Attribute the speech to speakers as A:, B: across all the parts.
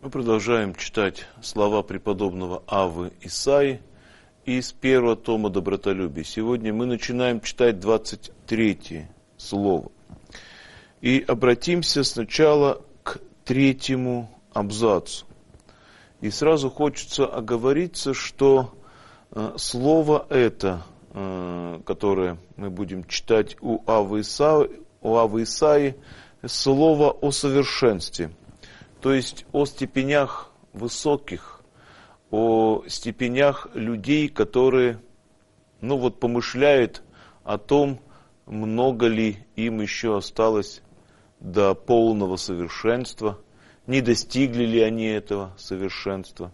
A: Мы продолжаем читать слова преподобного Аввы Исаии из первого тома «Добротолюбие». Сегодня мы начинаем читать 23 слово. И обратимся сначала к 3 абзацу. И сразу хочется оговориться, что слово это, которое мы будем читать у Аввы Исаии, слово о совершенстве. То есть о степенях высоких, о степенях людей, которые, помышляют о том, много ли им еще осталось до полного совершенства, не достигли ли они этого совершенства,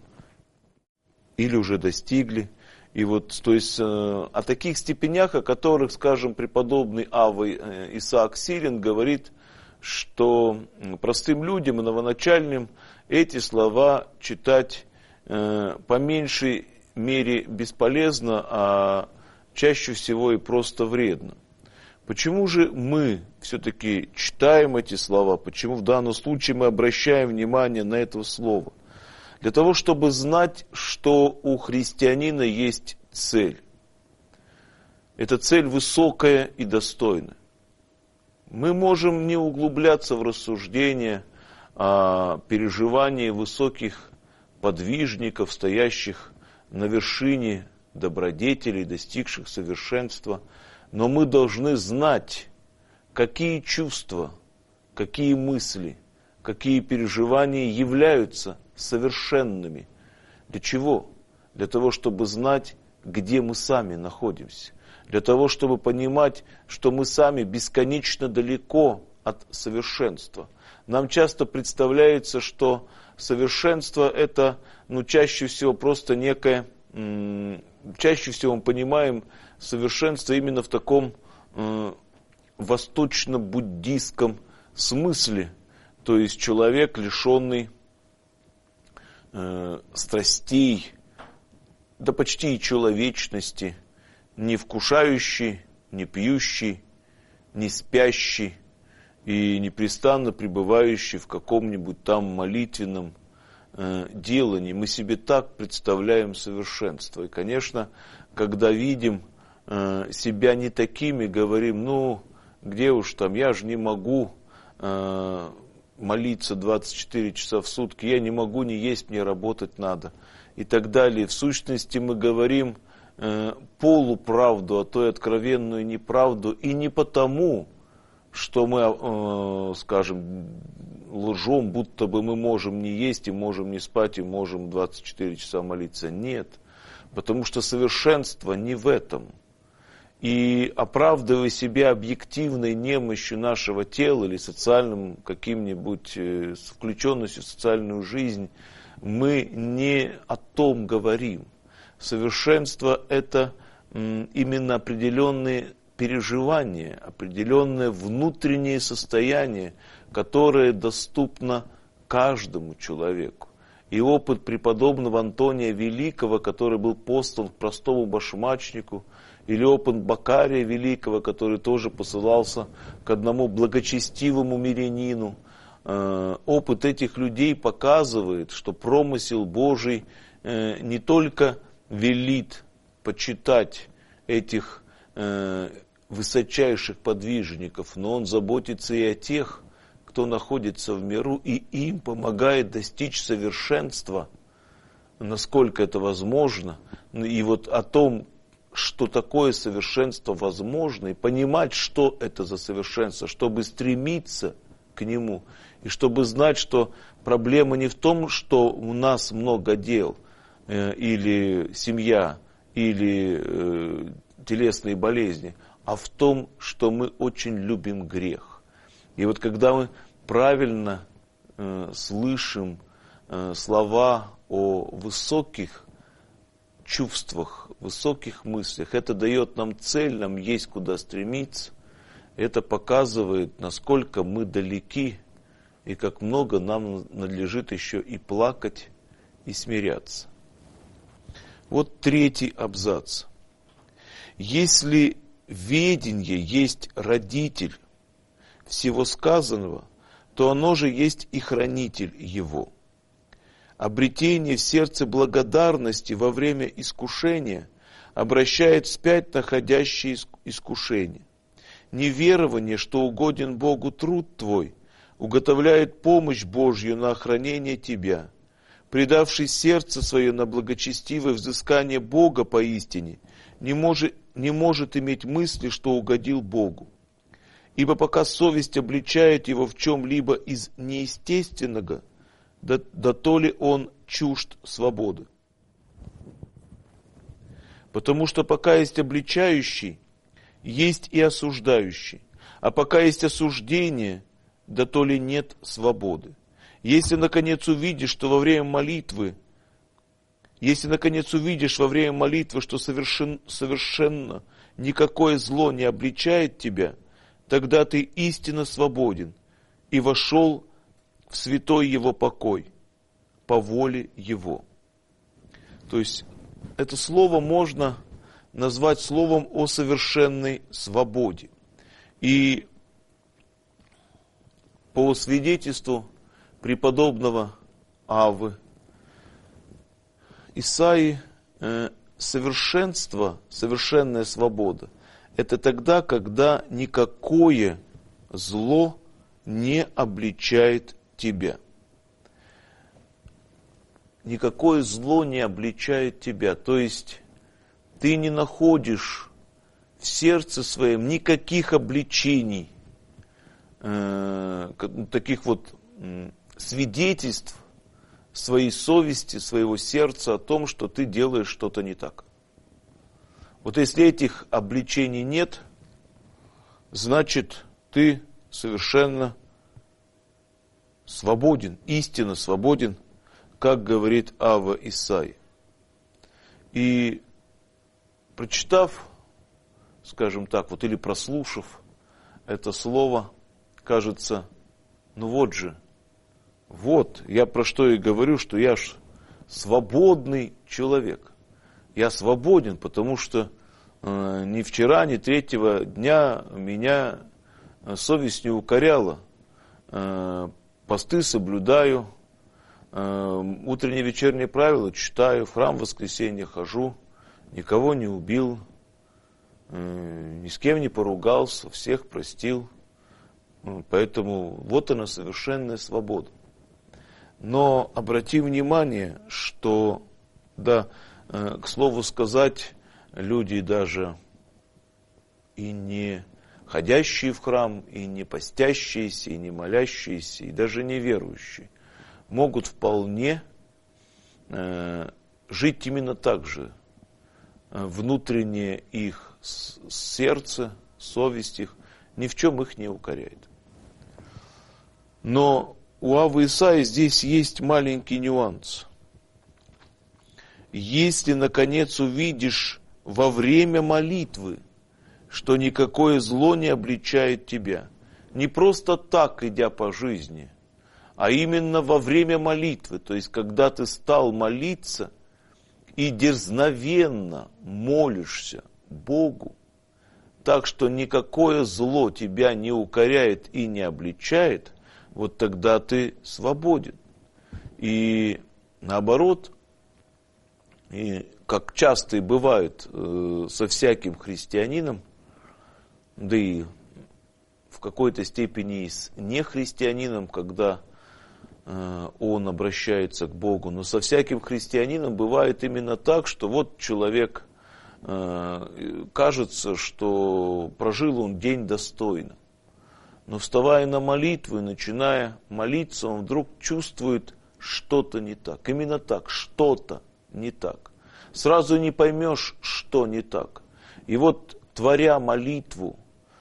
A: или уже достигли. И о таких степенях, о которых, скажем, преподобный Авва Исаак Сирин говорит, что простым людям и новоначальным эти слова читать по меньшей мере бесполезно, а чаще всего и просто вредно. Почему же мы все-таки читаем эти слова? Почему в данном случае мы обращаем внимание на это слово? Для того, чтобы знать, что у христианина есть цель. Эта цель высокая и достойная. Мы можем не углубляться в рассуждения о переживании высоких подвижников, стоящих на вершине добродетелей, достигших совершенства, но мы должны знать, какие чувства, какие мысли, какие переживания являются совершенными. Для чего? Для того, чтобы знать, где мы сами находимся. Для того, чтобы понимать, что мы сами бесконечно далеко от совершенства. Нам часто представляется, что совершенство это, чаще всего просто некое, чаще всего мы понимаем совершенство именно в таком восточно-буддийском смысле. То есть человек, лишенный страстей, да почти и человечности, не вкушающий, не пьющий, не спящий и непрестанно пребывающий в каком-нибудь там молитвенном делании. Мы себе так представляем совершенство. И, конечно, когда видим себя не такими, говорим, где уж там, я же не могу молиться 24 часа в сутки, я не могу не есть, мне работать надо. И так далее. В сущности мы говорим полуправду, а то и откровенную неправду, и не потому, что мы, лжем, будто бы мы можем не есть, и можем не спать, и можем 24 часа молиться. Нет, потому что совершенство не в этом. И оправдывая себя объективной немощью нашего тела или социальным каким-нибудь включенностью в социальную жизнь, мы не о том говорим. Совершенство – это именно определенные переживания, определенное внутреннее состояние, которое доступно каждому человеку. И опыт преподобного Антония Великого, который был послан к простому башмачнику, или опыт Бакария Великого, который тоже посылался к одному благочестивому мирянину, опыт этих людей показывает, что промысел Божий не только велит почитать этих высочайших подвижников, но он заботится и о тех, кто находится в миру, и им помогает достичь совершенства, насколько это возможно. И о том, что такое совершенство возможно, и понимать, что это за совершенство, чтобы стремиться к нему, и чтобы знать, что проблема не в том, что у нас много дел, или семья, или телесные болезни, а в том, что мы очень любим грех. И когда мы правильно слышим слова о высоких чувствах, высоких мыслях, это дает нам цель, нам есть куда стремиться. Это показывает, насколько мы далеки и как много нам надлежит еще и плакать, и смиряться. 3 абзац. Если веденье есть родитель всего сказанного, то оно же есть и хранитель его. Обретение в сердце благодарности во время искушения обращает вспять находящее искушение. Неверование, что угоден Богу труд твой, уготовляет помощь Божью на охранение тебя. Предавший сердце свое на благочестивое взыскание Бога поистине, не может иметь мысли, что угодил Богу. Ибо пока совесть обличает его в чем-либо из неестественного, да то ли он чужд свободы. Потому что пока есть обличающий, есть и осуждающий. А пока есть осуждение, да то ли нет свободы. Если, наконец, увидишь, что во время молитвы, что совершенно никакое зло не обличает тебя, тогда ты истинно свободен и вошел в святой его покой, по воле его. То есть, это слово можно назвать словом о совершенной свободе. И по свидетельству преподобного Аввы, Исаии, совершенная свобода – это тогда, когда никакое зло не обличает тебя. Никакое зло не обличает тебя. То есть, ты не находишь в сердце своем никаких обличений, таких вот свидетельств своей совести, своего сердца о том, что ты делаешь что-то не так. Вот если этих обличений нет, значит, ты совершенно свободен, истинно свободен, как говорит Авва Исаии. И прочитав, скажем так, вот или прослушав это слово, кажется, ну вот же, вот, я про что и говорю, что я ж свободный человек. Я свободен, потому что ни вчера, ни третьего дня меня совесть не укоряла. Посты соблюдаю, утренние и вечерние правила читаю, в храм в воскресенье хожу, никого не убил, ни с кем не поругался, всех простил. Поэтому вот она, совершенная свобода. Но обрати внимание, что, да, к слову сказать, люди даже и не ходящие в храм, и не постящиеся, и не молящиеся, и даже не верующие, могут вполне жить именно так же. Внутреннее их сердце, совесть их, ни в чем их не укоряет. Но у Аввы Исаии здесь есть маленький нюанс. Если, наконец, увидишь во время молитвы, что никакое зло не обличает тебя, не просто так, идя по жизни, а именно во время молитвы, то есть, когда ты стал молиться и дерзновенно молишься Богу, так что никакое зло тебя не укоряет и не обличает, вот тогда ты свободен. И наоборот, и как часто и бывает со всяким христианином, да и в какой-то степени и с нехристианином, когда он обращается к Богу, но со всяким христианином бывает именно так, что вот человек, кажется, что прожил он день достойно. Но вставая на молитву и начиная молиться, он вдруг чувствует что-то не так. Именно так, что-то не так. Сразу не поймешь, что не так. И вот, творя молитву,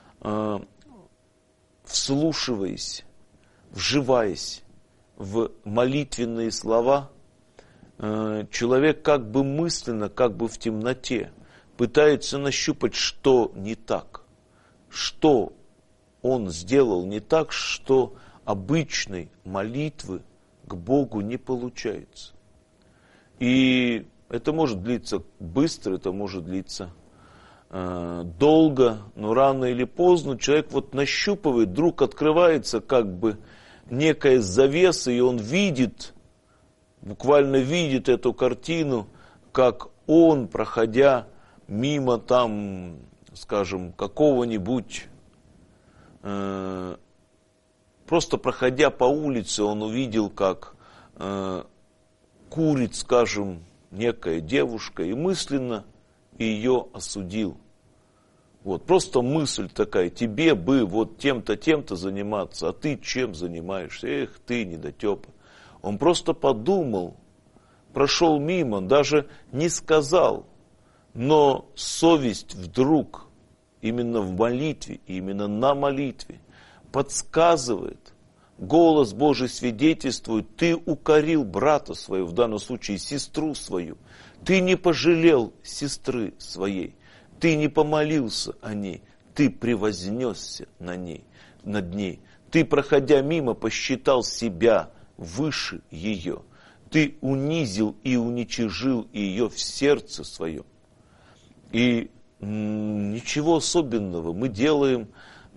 A: вслушиваясь, вживаясь в молитвенные слова, человек как бы мысленно, как бы в темноте пытается нащупать, что не так, что он сделал не так, что обычной молитвы к Богу не получается. И это может длиться быстро, это может длиться долго, но рано или поздно человек вот нащупывает, вдруг открывается как бы некая завеса, и он видит буквально видит эту картину, как он, проходя мимо там, скажем, какого-нибудь, просто проходя по улице, он увидел, как курит, скажем, некая девушка, и мысленно ее осудил. Вот, просто мысль такая, тебе бы вот тем-то, тем-то заниматься, а ты чем занимаешься? Эх, ты недотепа. Он просто подумал, прошел мимо, даже не сказал, но совесть вдруг, именно в молитве, именно на молитве, подсказывает, голос Божий свидетельствует, ты укорил брата своего, в данном случае сестру свою, ты не пожалел сестры своей, ты не помолился о ней, ты превознесся над ней, ты, проходя мимо, посчитал себя выше ее, ты унизил и уничижил ее в сердце своем. И ничего особенного, мы делаем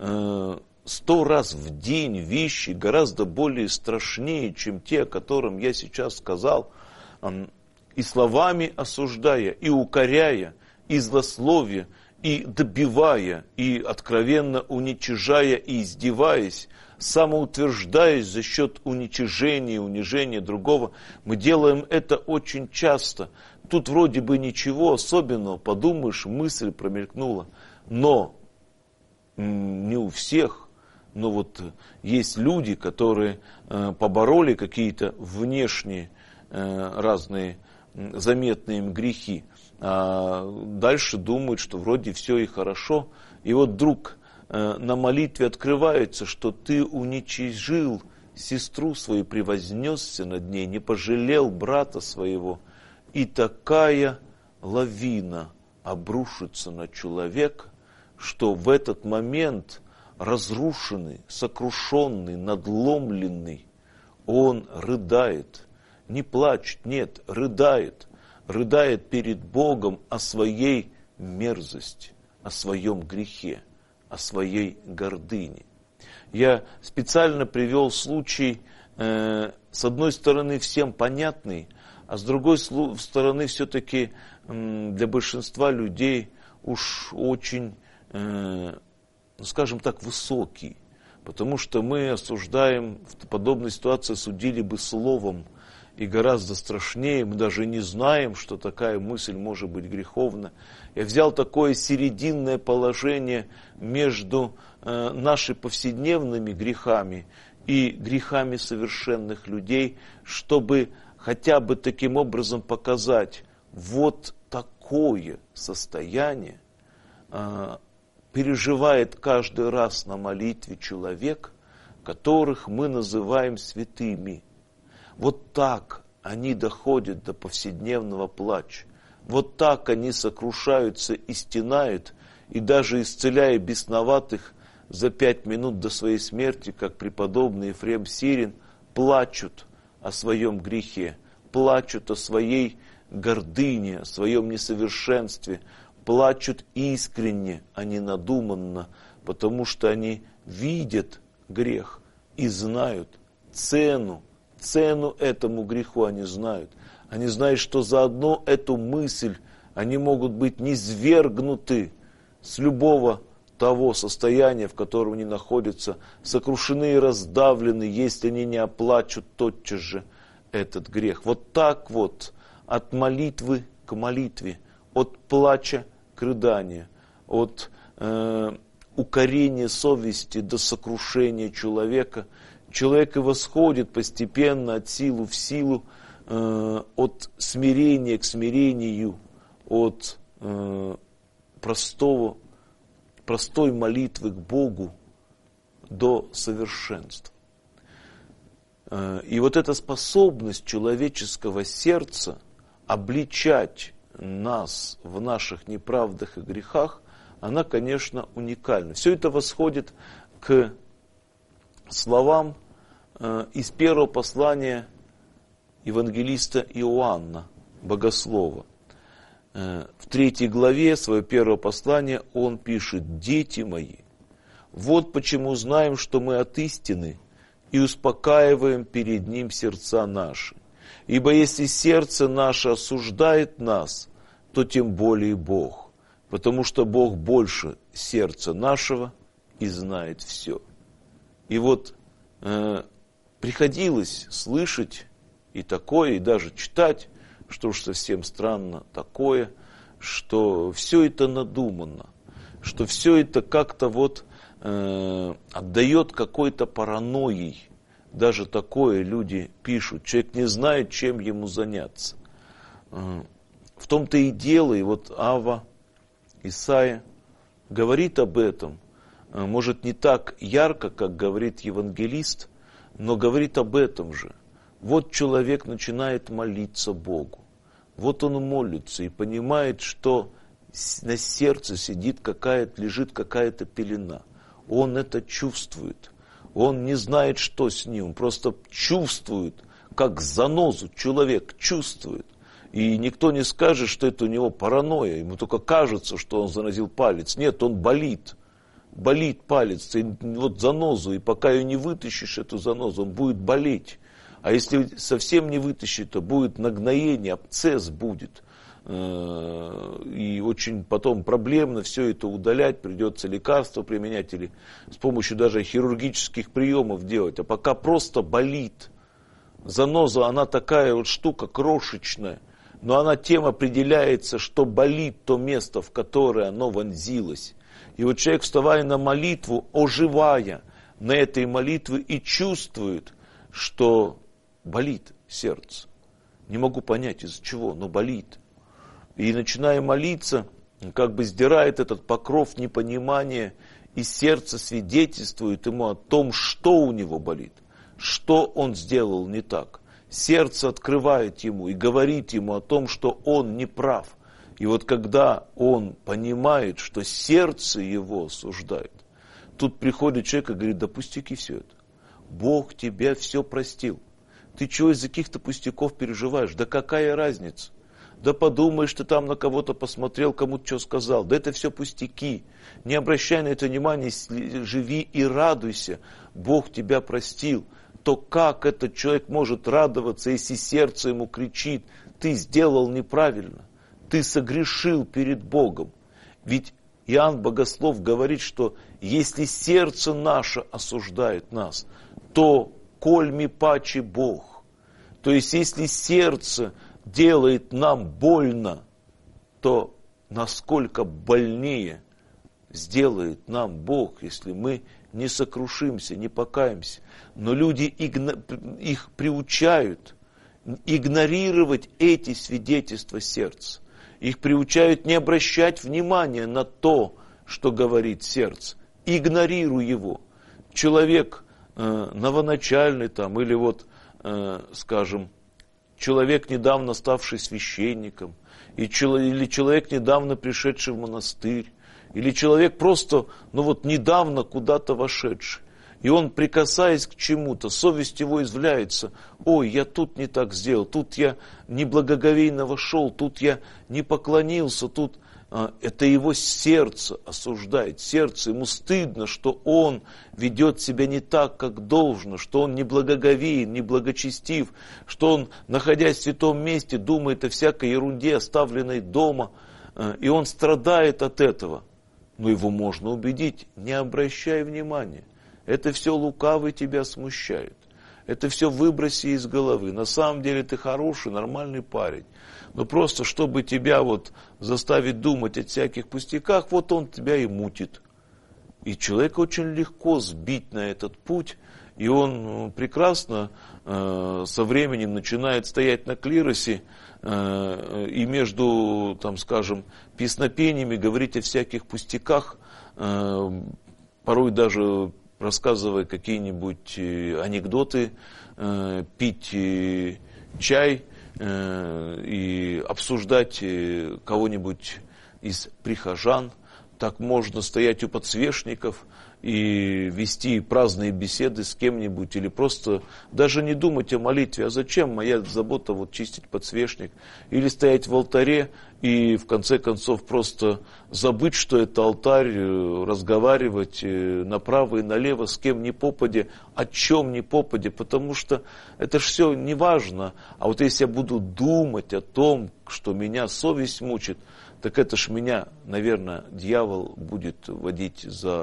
A: 100 раз в день вещи гораздо более страшнее, чем те, о которых я сейчас сказал, и словами осуждая, и укоряя, и злословия, и добивая, и откровенно уничижая, и издеваясь, самоутверждаясь за счет уничижения и унижения другого. Мы делаем это очень часто. Тут вроде бы ничего особенного, подумаешь, мысль промелькнула, но не у всех. Но вот есть люди, которые побороли какие-то внешние разные заметные им грехи, а дальше думают, что вроде все и хорошо. И вот вдруг на молитве открывается, что ты уничижил сестру свою, превознесся над ней, не пожалел брата своего. И такая лавина обрушится на человека, что в этот момент разрушенный, сокрушенный, надломленный, он рыдает, не плачет, нет, рыдает перед Богом о своей мерзости, о своем грехе, о своей гордыне. Я специально привел случай, с одной стороны, всем понятный, а с другой стороны, все-таки для большинства людей уж очень, скажем так, высокий. Потому что мы осуждаем, в подобной ситуации судили бы словом, и гораздо страшнее, мы даже не знаем, что такая мысль может быть греховна. Я взял такое серединное положение между нашими повседневными грехами и грехами совершенных людей, чтобы хотя бы таким образом показать, вот такое состояние переживает каждый раз на молитве человек, которых мы называем святыми. Вот так они доходят до повседневного плача. Вот так они сокрушаются и стенают, и даже исцеляя бесноватых за 5 минут до своей смерти, как преподобный Ефрем Сирин, плачут о своем грехе, плачут о своей гордыне, о своем несовершенстве, плачут искренне, а не надуманно, потому что они видят грех и знают цену этому греху они знают. Они знают, что за одну эту мысль они могут быть низвергнуты с любого того состояния, в котором они находятся, сокрушены и раздавлены, если они не оплачут тотчас же этот грех. Вот так вот, от молитвы к молитве, от плача к рыданию, от укорения совести до сокрушения человека, человек и восходит постепенно от силы в силу, от смирения к смирению, от простой молитвы к Богу до совершенства. И вот эта способность человеческого сердца обличать нас в наших неправдах и грехах, она, конечно, уникальна. Все это восходит к словам из первого послания евангелиста Иоанна, богослова. В 3 главе своего первого послания он пишет: «Дети мои, вот почему знаем, что мы от истины, и успокаиваем перед Ним сердца наши. Ибо если сердце наше осуждает нас, то тем более Бог, потому что Бог больше сердца нашего и знает все. И вот приходилось слышать и такое, и даже читать, что уж совсем странно такое, что все это надумано, что все это как-то вот отдает какой-то паранойей. Даже такое люди пишут. Человек не знает, чем ему заняться. В том-то и дело, и вот Ава, Исаия говорит об этом. Может, не так ярко, как говорит евангелист, но говорит об этом же. Вот человек начинает молиться Богу. Вот он молится и понимает, что на сердце лежит какая-то пелена. Он это чувствует. Он не знает, что с ним. Он просто чувствует, как занозу человек чувствует. И никто не скажет, что это у него паранойя. Ему только кажется, что он заразил палец. Нет, он болит. Болит палец. И вот занозу. И пока ее не вытащишь, эту занозу, он будет болеть. А если совсем не вытащить, то будет нагноение, абсцесс будет. И очень потом проблемно все это удалять, придется лекарства применять или с помощью даже хирургических приемов делать. А пока просто болит. Заноза, она такая вот штука крошечная, но она тем определяется, что болит то место, в которое оно вонзилось. И вот человек, вставая на молитву, оживая на этой молитве и чувствует, что болит сердце. Не могу понять из-за чего, но болит. И начиная молиться, как бы сдирает этот покров непонимания, и сердце свидетельствует ему о том, что у него болит, что он сделал не так. Сердце открывает ему и говорит ему о том, что он не прав. И вот когда он понимает, что сердце его осуждает, тут приходит человек и говорит: да пустяки все это. Бог тебе все простил. Ты чего из-за каких-то пустяков переживаешь? Да какая разница? Да подумаешь, ты там на кого-то посмотрел, кому-то что сказал. Да это все пустяки. Не обращай на это внимания, живи и радуйся. Бог тебя простил. То как этот человек может радоваться, если сердце ему кричит: ты сделал неправильно, ты согрешил перед Богом? Ведь Иоанн Богослов говорит, что если сердце наше осуждает нас, то коль ми паче Бог. То есть если сердце делает нам больно, то насколько больнее сделает нам Бог, если мы не сокрушимся, не покаемся. Но люди их приучают игнорировать эти свидетельства сердца. Их приучают не обращать внимания на то, что говорит сердце. Игнорируй его. Человек новоначальный там, или вот, скажем, человек, недавно ставший священником, или человек, недавно пришедший в монастырь, или человек просто, недавно куда-то вошедший. И он, прикасаясь к чему-то, совесть его извляется: ой, я тут не так сделал, тут я неблагоговейно вошел, тут я не поклонился, тут... Это его сердце осуждает. Сердце, ему стыдно, что он ведет себя не так, как должно, что он неблагоговеен, неблагочестив, что он, находясь в святом месте, думает о всякой ерунде, оставленной дома, и он страдает от этого. Но его можно убедить: не обращай внимания. Это все лукавый тебя смущает. Это все выброси из головы. На самом деле ты хороший, нормальный парень. Но просто, чтобы тебя заставить думать о всяких пустяках, он тебя и мутит. И человека очень легко сбить на этот путь, и он прекрасно со временем начинает стоять на клиросе и между, песнопениями говорить о всяких пустяках, порой даже рассказывая какие-нибудь анекдоты, пить чай и обсуждать кого-нибудь из прихожан. Так можно стоять у подсвечников и вести праздные беседы с кем-нибудь, или просто даже не думать о молитве. А зачем моя забота вот чистить подсвечник? Или стоять в алтаре и в конце концов просто забыть, что это алтарь, разговаривать направо и налево с кем ни попадя, о чем ни попадя, потому что это ж все не важно. А вот если я буду думать о том, что меня совесть мучит, так это ж меня, наверное, дьявол будет водить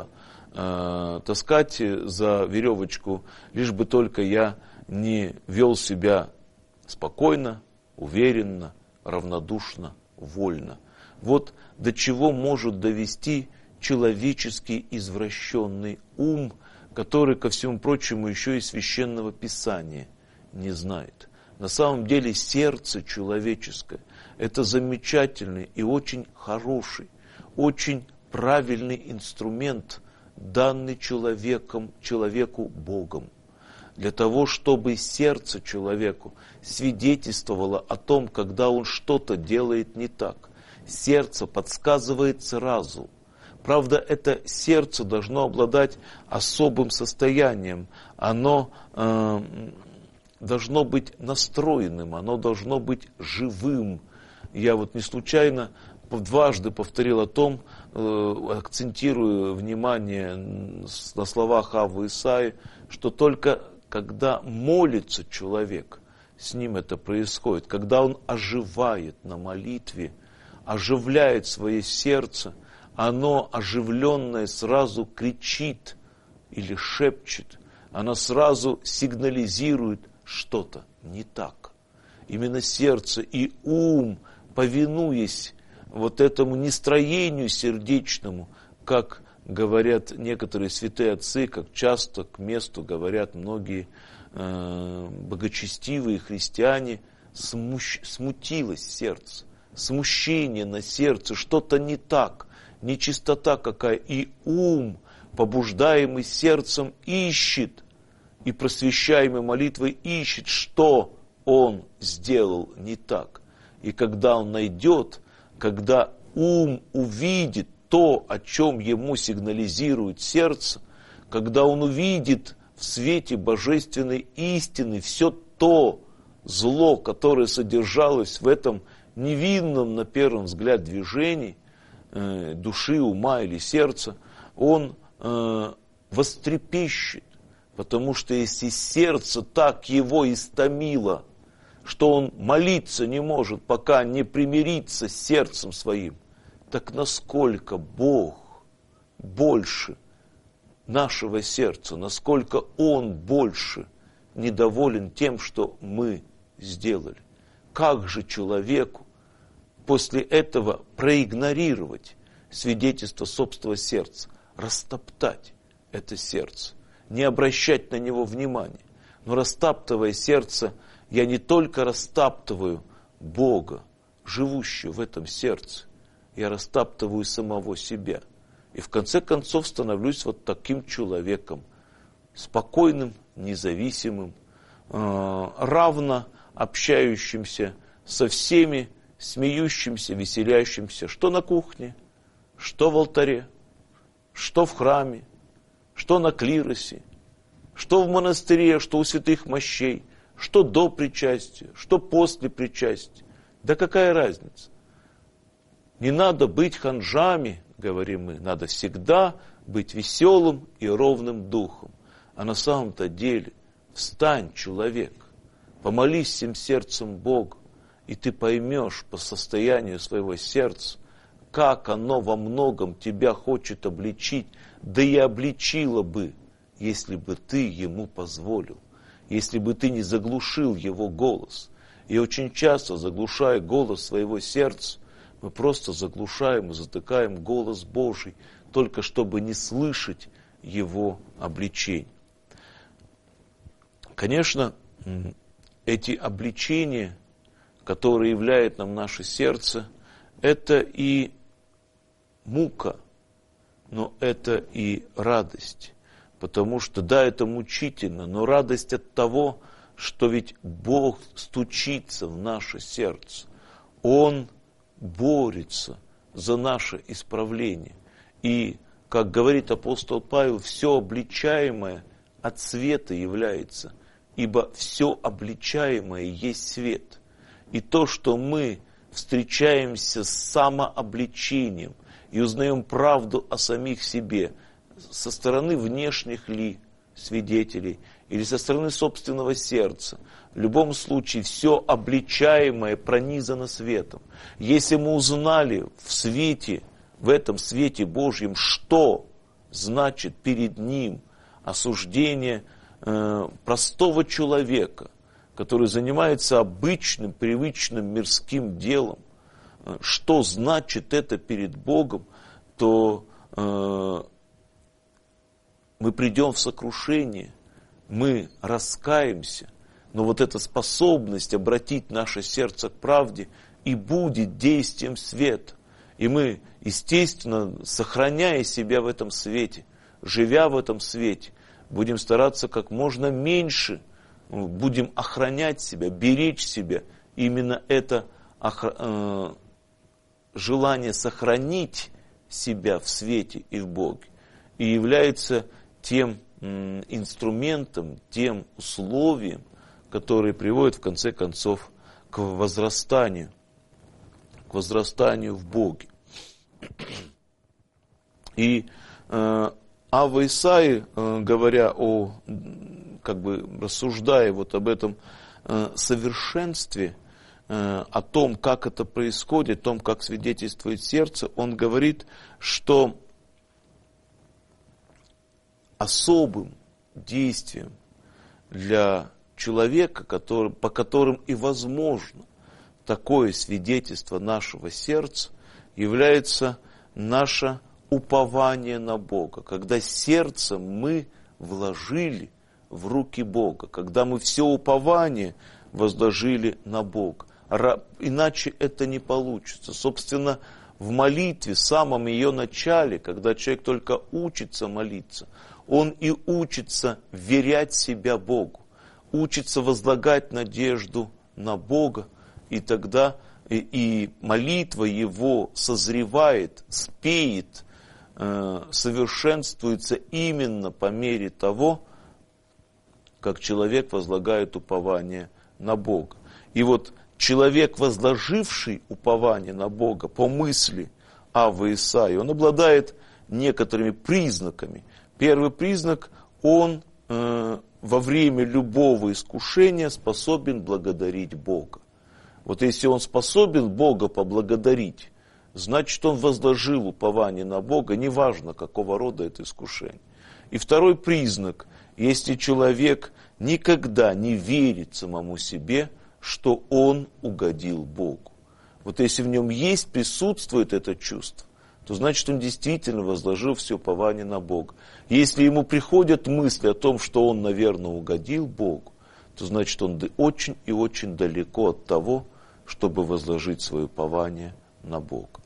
A: таскать за веревочку, лишь бы только я не вел себя спокойно, уверенно, равнодушно, вольно. Вот до чего может довести человеческий извращенный ум, который, ко всему прочему, еще и священного писания не знает. На самом деле сердце человеческое – это замечательный и очень хороший, очень правильный инструмент, данный человеку Богом, для того, чтобы сердце человеку свидетельствовало о том, когда он что-то делает не так. Сердце подсказывает сразу. Правда, это сердце должно обладать особым состоянием. Оно должно быть настроенным, оно должно быть живым. Я вот не случайно дважды повторил о том, акцентирую внимание на словах Аввы Исаии, что только когда молится человек, с ним это происходит, когда он оживает на молитве, оживляет свое сердце, оно оживленное сразу кричит или шепчет, оно сразу сигнализирует что-то не так. Именно сердце и ум, повинуясь вот этому нестроению сердечному, как говорят некоторые святые отцы, как часто к месту говорят многие богочестивые христиане, смутилось сердце, смущение на сердце, что-то не так, нечистота какая, и ум, побуждаемый сердцем, ищет, и просвещаемый молитвой ищет, что он сделал не так. И когда он найдет, когда ум увидит то, о чем ему сигнализирует сердце, когда он увидит в свете божественной истины все то зло, которое содержалось в этом невинном, на первый взгляд, движении души, ума или сердца, он вострепещет, потому что если сердце так его истомило, что он молиться не может, пока не примирится с сердцем своим, так насколько Бог больше нашего сердца, насколько Он больше недоволен тем, что мы сделали. Как же человеку после этого проигнорировать свидетельство собственного сердца, растоптать это сердце, не обращать на него внимания? Но растаптывая сердце, я не только растаптываю Бога, живущего в этом сердце, я растаптываю самого себя. И в конце концов становлюсь вот таким человеком, спокойным, независимым, равно общающимся со всеми, смеющимся, веселящимся, что на кухне, что в алтаре, что в храме, что на клиросе, что в монастыре, что у святых мощей, что до причастия, что после причастия. Да какая разница? Не надо быть ханжами, говорим мы, надо всегда быть веселым и ровным духом. А на самом-то деле встань, человек, помолись всем сердцем Богу, и ты поймешь по состоянию своего сердца, как оно во многом тебя хочет обличить, да и обличило бы, если бы ты ему позволил, если бы ты не заглушил его голос. И очень часто, заглушая голос своего сердца, мы просто заглушаем и затыкаем голос Божий, только чтобы не слышать его обличений. Конечно, эти обличения, которые являет нам наше сердце, это и мука, но это и радость. Потому что, да, это мучительно, но радость от того, что ведь Бог стучится в наше сердце. Он борется за наше исправление. И как говорит апостол Павел, все обличаемое от света является, ибо все обличаемое есть свет. И то, что мы встречаемся с самообличением и узнаем правду о самих себе со стороны внешних ли свидетелей или со стороны собственного сердца, в любом случае все обличаемое пронизано светом. Если мы узнали в свете, в этом свете Божьем, что значит перед Ним осуждение простого человека, который занимается обычным, привычным мирским делом, что значит это перед Богом, то мы придем в сокрушение, мы раскаемся, но вот эта способность обратить наше сердце к правде и будет действием света. И мы, естественно, сохраняя себя в этом свете, живя в этом свете, будем стараться как можно меньше, будем охранять себя, беречь себя. Именно это желание сохранить себя в свете и в Боге и является тем инструментом, тем условием, которое приводит в конце концов к возрастанию в Боге. И Авва Исаии, говоря рассуждая вот об этом совершенстве, о том, как это происходит, о том, как свидетельствует сердце, он говорит, что особым действием для человека, по которым и возможно такое свидетельство нашего сердца, является наше упование на Бога. Когда сердце мы вложили в руки Бога, когда мы все упование возложили на Бога. Иначе это не получится. Собственно, в молитве, в самом ее начале, когда человек только учится молиться, он и учится вверять себя Богу, учится возлагать надежду на Бога, и тогда и молитва его созревает, спеет, совершенствуется именно по мере того, как человек возлагает упование на Бога. И вот человек, возложивший упование на Бога по мысли Аввы Исаии, он обладает некоторыми признаками. Первый признак, он во время любого искушения способен благодарить Бога. Вот если он способен Бога поблагодарить, значит, он возложил упование на Бога, неважно, какого рода это искушение. И второй признак, если человек никогда не верит самому себе, что он угодил Богу. Вот если в нем присутствует это чувство, то значит, он действительно возложил все упование на Бога. Если ему приходят мысли о том, что он, наверное, угодил Богу, то значит, он очень и очень далеко от того, чтобы возложить свое упование на Бога.